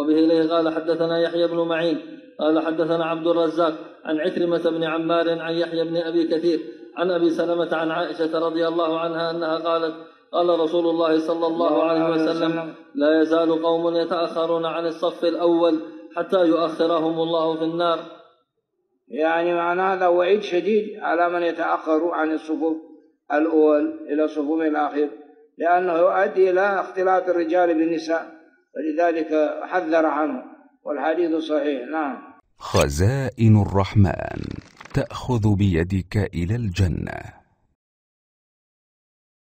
وبه إليه قال حدثنا يحيى بن معين قال حدثنا عبد الرزاق عن عكرمة بن عمار عن يحيى بن أبي كثير عن أبي سلمة عن عائشة رضي الله عنها أنها قالت قال رسول الله صلى الله عليه وسلم لا يزال قوم يتأخرون عن الصف الأول حتى يؤخرهم الله في النار. يعني معنى هذا وعيد شديد على من يتأخر عن الصفوف الأول إلى الصفوف الأخير، لأنه يؤدي إلى اختلاط الرجال بالنساء، ولذلك حذر عنه، والحديث صحيح. نعم. خزائن الرحمن تأخذ بيدك إلى الجنة.